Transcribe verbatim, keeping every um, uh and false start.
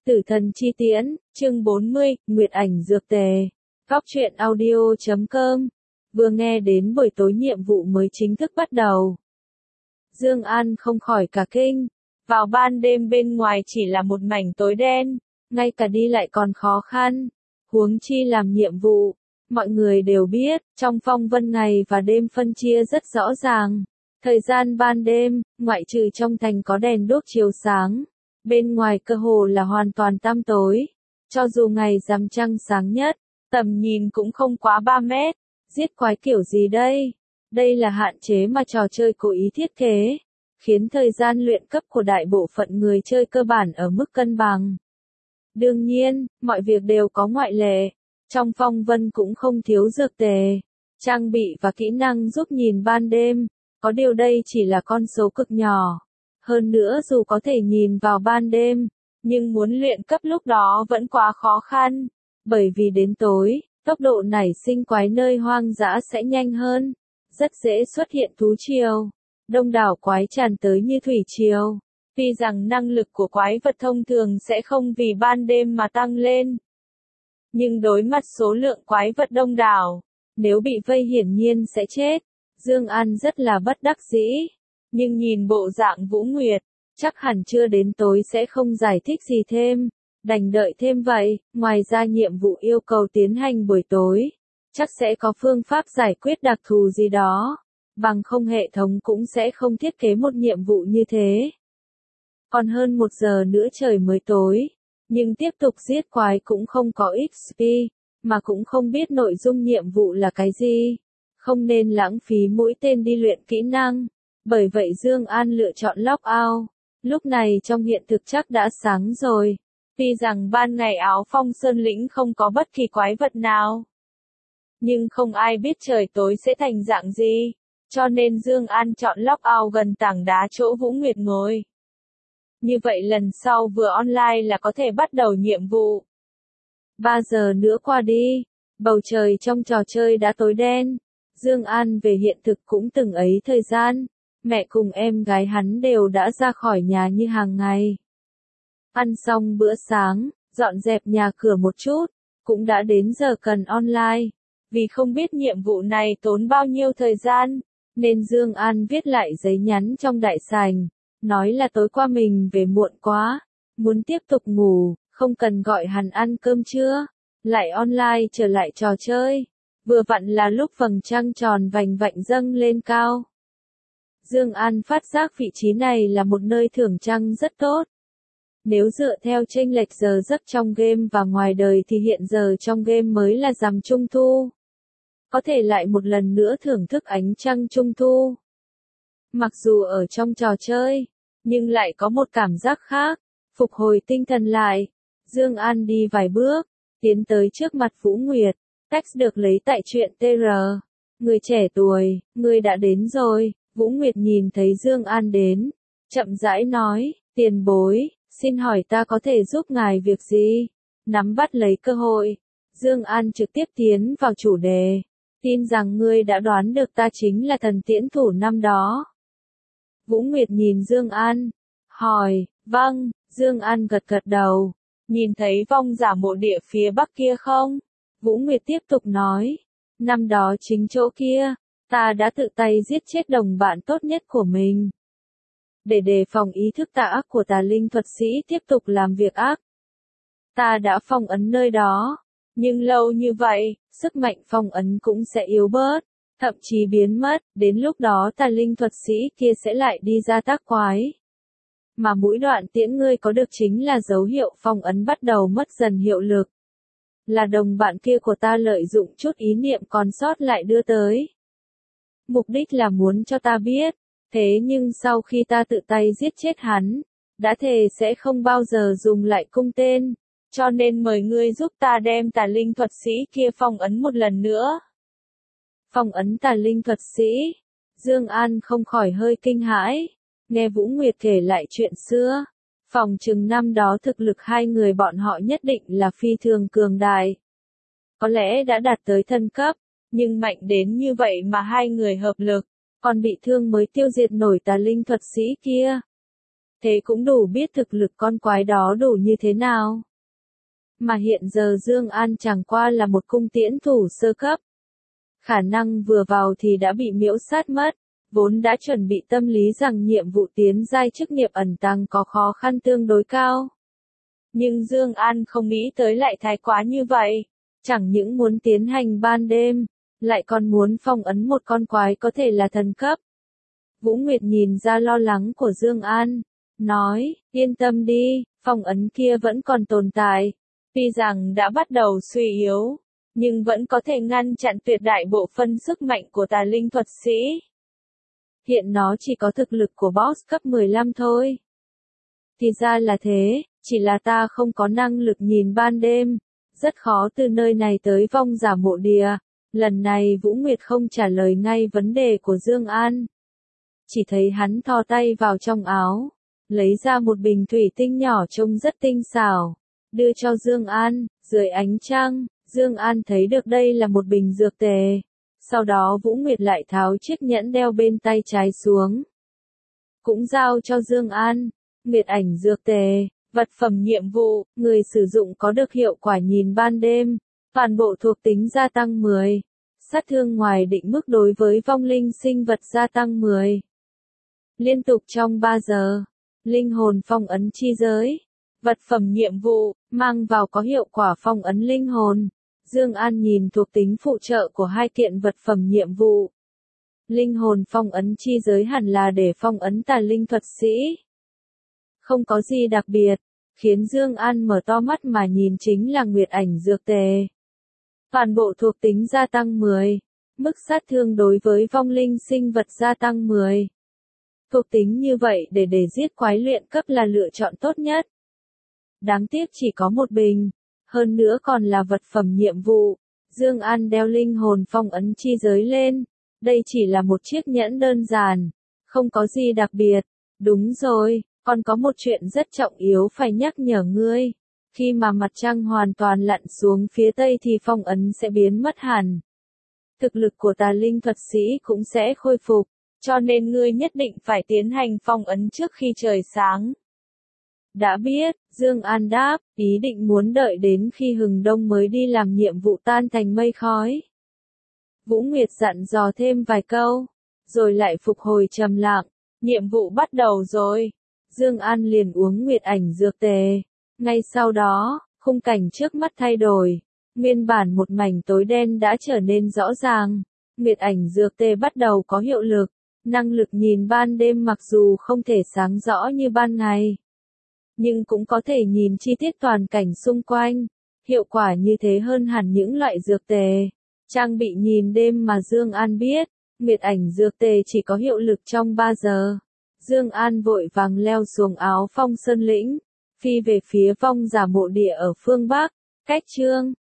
Tử thần chi tiễn, chương bốn mươi, Nguyệt ảnh dược tề. Góc truyện audio chấm com. Vừa nghe đến buổi tối nhiệm vụ mới chính thức bắt đầu. Dương An không khỏi cả kinh. Vào ban đêm bên ngoài chỉ là một mảnh tối đen, ngay cả đi lại còn khó khăn. Huống chi làm nhiệm vụ. Mọi người đều biết, trong phong vân ngày và đêm phân chia rất rõ ràng. Thời gian ban đêm, ngoại trừ trong thành có đèn đuốc chiếu sáng. Bên ngoài cơ hồ là hoàn toàn tăm tối. Cho dù ngày rằm trăng sáng nhất, tầm nhìn cũng không quá ba mét. Giết quái kiểu gì đây? Đây là hạn chế mà trò chơi cố ý thiết kế, khiến thời gian luyện cấp của đại bộ phận người chơi cơ bản ở mức cân bằng. Đương nhiên, mọi việc đều có ngoại lệ. Trong phong vân cũng không thiếu dược tề, trang bị và kỹ năng giúp nhìn ban đêm. Có điều đây chỉ là con số cực nhỏ. Hơn nữa dù có thể nhìn vào ban đêm, nhưng muốn luyện cấp lúc đó vẫn quá khó khăn. Bởi vì đến tối, tốc độ nảy sinh quái nơi hoang dã sẽ nhanh hơn. Rất dễ xuất hiện thú triều. Đông đảo quái tràn tới như thủy triều. Tuy rằng năng lực của quái vật thông thường sẽ không vì ban đêm mà tăng lên. Nhưng đối mặt số lượng quái vật đông đảo, nếu bị vây hiển nhiên sẽ chết. Dương An rất là bất đắc dĩ. Nhưng nhìn bộ dạng Vũ Nguyệt, chắc hẳn chưa đến tối sẽ không giải thích gì thêm, đành đợi thêm vậy. Ngoài ra nhiệm vụ yêu cầu tiến hành buổi tối, chắc sẽ có phương pháp giải quyết đặc thù gì đó, bằng không hệ thống cũng sẽ không thiết kế một nhiệm vụ như thế. Còn hơn một giờ nữa trời mới tối, nhưng tiếp tục giết quái cũng không có ích pê, mà cũng không biết nội dung nhiệm vụ là cái gì, không nên lãng phí mũi tên đi luyện kỹ năng. Bởi vậy Dương An lựa chọn log out. Lúc này trong hiện thực chắc đã sáng rồi. Tuy rằng ban ngày áo phong sơn lĩnh không có bất kỳ quái vật nào, nhưng không ai biết trời tối sẽ thành dạng gì. Cho nên Dương An chọn log out gần tảng đá chỗ Vũ Nguyệt ngồi. Như vậy lần sau vừa online là có thể bắt đầu nhiệm vụ. Ba giờ nữa qua đi, bầu trời trong trò chơi đã tối đen. Dương An về hiện thực cũng từng ấy thời gian. Mẹ cùng em gái hắn đều đã ra khỏi nhà như hàng ngày. Ăn xong bữa sáng, dọn dẹp nhà cửa một chút, cũng đã đến giờ cần online. Vì không biết nhiệm vụ này tốn bao nhiêu thời gian, nên Dương An viết lại giấy nhắn trong đại sảnh, nói là tối qua mình về muộn quá, muốn tiếp tục ngủ, không cần gọi hắn ăn cơm trưa, lại online trở lại trò chơi. Vừa vặn là lúc vầng trăng tròn vành vạnh dâng lên cao. Dương An phát giác vị trí này là một nơi thưởng trăng rất tốt. Nếu dựa theo chênh lệch giờ giấc trong game và ngoài đời thì hiện giờ trong game mới là rằm Trung Thu. Có thể lại một lần nữa thưởng thức ánh trăng Trung Thu. Mặc dù ở trong trò chơi, nhưng lại có một cảm giác khác. Phục hồi tinh thần lại, Dương An đi vài bước, tiến tới trước mặt Vũ Nguyệt. Text được lấy tại truyện tê rờ. Người trẻ tuổi, người đã đến rồi. Vũ Nguyệt nhìn thấy Dương An đến, chậm rãi nói, tiền bối, xin hỏi ta có thể giúp ngài việc gì? Nắm bắt lấy cơ hội, Dương An trực tiếp tiến vào chủ đề, tin rằng ngươi đã đoán được ta chính là thần tiễn thủ năm đó. Vũ Nguyệt nhìn Dương An, hỏi, vâng. Dương An gật gật đầu, nhìn thấy vong giả mộ địa phía bắc kia không? Vũ Nguyệt tiếp tục nói, năm đó chính chỗ kia. Ta đã tự tay giết chết đồng bạn tốt nhất của mình. Để đề phòng ý thức tà ác của tà linh thuật sĩ tiếp tục làm việc ác. Ta đã phong ấn nơi đó. Nhưng lâu như vậy, sức mạnh phong ấn cũng sẽ yếu bớt, thậm chí biến mất. Đến lúc đó tà linh thuật sĩ kia sẽ lại đi ra tác quái. Mà mũi đoạn tiễn ngươi có được chính là dấu hiệu phong ấn bắt đầu mất dần hiệu lực. Là đồng bạn kia của ta lợi dụng chút ý niệm còn sót lại đưa tới. Mục đích là muốn cho ta biết, thế nhưng sau khi ta tự tay giết chết hắn, đã thề sẽ không bao giờ dùng lại cung tên, cho nên mời ngươi giúp ta đem tà linh thuật sĩ kia phong ấn một lần nữa. Phong ấn tà linh thuật sĩ, Dương An không khỏi hơi kinh hãi, nghe Vũ Nguyệt kể lại chuyện xưa, phòng chừng năm đó thực lực hai người bọn họ nhất định là phi thường cường đại. Có lẽ đã đạt tới thân cấp. Nhưng mạnh đến như vậy mà hai người hợp lực, còn bị thương mới tiêu diệt nổi tà linh thuật sĩ kia. thế cũng đủ biết thực lực con quái đó đủ như thế nào. Mà hiện giờ Dương An chẳng qua là một cung tiễn thủ sơ cấp. Khả năng vừa vào thì đã bị miễu sát mất, vốn đã chuẩn bị tâm lý rằng nhiệm vụ tiến giai chức nghiệp ẩn tàng có khó khăn tương đối cao. Nhưng Dương An không nghĩ tới lại thái quá như vậy, chẳng những muốn tiến hành ban đêm, lại còn muốn phong ấn một con quái có thể là thần cấp. Vũ Nguyệt nhìn ra lo lắng của Dương An, nói, yên tâm đi, phong ấn kia vẫn còn tồn tại, tuy rằng đã bắt đầu suy yếu, nhưng vẫn có thể ngăn chặn tuyệt đại bộ phân sức mạnh của tà linh thuật sĩ. Hiện nó chỉ có thực lực của boss cấp mười lăm thôi. Thì ra là thế, chỉ là ta không có năng lực nhìn ban đêm, rất khó từ nơi này tới vong giả mộ địa. Lần này Vũ Nguyệt không trả lời ngay vấn đề của Dương An. Chỉ thấy hắn thò tay vào trong áo, lấy ra một bình thủy tinh nhỏ trông rất tinh xảo, đưa cho Dương An. Dưới ánh trăng, Dương An thấy được đây là một bình dược tề. Sau đó Vũ Nguyệt lại tháo chiếc nhẫn đeo bên tay trái xuống, cũng giao cho Dương An. Nguyệt ảnh dược tề, vật phẩm nhiệm vụ, người sử dụng có được hiệu quả nhìn ban đêm, toàn bộ thuộc tính gia tăng mười, sát thương ngoài định mức đối với vong linh sinh vật gia tăng mười. Liên tục trong ba giờ, linh hồn phong ấn chi giới, vật phẩm nhiệm vụ, mang vào có hiệu quả phong ấn linh hồn. Dương An nhìn thuộc tính phụ trợ của hai kiện vật phẩm nhiệm vụ. Linh hồn phong ấn chi giới hẳn là để phong ấn tà linh thuật sĩ. Không có gì đặc biệt, khiến Dương An mở to mắt mà nhìn chính là Nguyệt ảnh dược tề. Toàn bộ thuộc tính gia tăng mười, mức sát thương đối với vong linh sinh vật gia tăng mười. Thuộc tính như vậy để để giết quái luyện cấp là lựa chọn tốt nhất. Đáng tiếc chỉ có một bình, hơn nữa còn là vật phẩm nhiệm vụ. Dương An đeo linh hồn phong ấn chi giới lên, đây chỉ là một chiếc nhẫn đơn giản, không có gì đặc biệt. Đúng rồi, còn có một chuyện rất trọng yếu phải nhắc nhở ngươi. Khi mà mặt trăng hoàn toàn lặn xuống phía tây thì phong ấn sẽ biến mất hẳn. Thực lực của tà linh thuật sĩ cũng sẽ khôi phục, cho nên ngươi nhất định phải tiến hành phong ấn trước khi trời sáng. Đã biết, Dương An đáp, ý định muốn đợi đến khi hừng đông mới đi làm nhiệm vụ tan thành mây khói. Vũ Nguyệt dặn dò thêm vài câu, rồi lại phục hồi trầm lặng. Nhiệm vụ bắt đầu rồi. Dương An liền uống Nguyệt ảnh dược tề. Ngay sau đó, khung cảnh trước mắt thay đổi. Nguyên bản một mảnh tối đen đã trở nên rõ ràng. Nguyệt ảnh dược tề bắt đầu có hiệu lực. Năng lực nhìn ban đêm mặc dù không thể sáng rõ như ban ngày, nhưng cũng có thể nhìn chi tiết toàn cảnh xung quanh. Hiệu quả như thế hơn hẳn những loại dược tề trang bị nhìn đêm mà Dương An biết. Nguyệt ảnh dược tề chỉ có hiệu lực trong ba giờ. Dương An vội vàng leo xuống áo phong sơn lĩnh, phi về phía vong giả mộ địa ở phương Bắc. Cách chương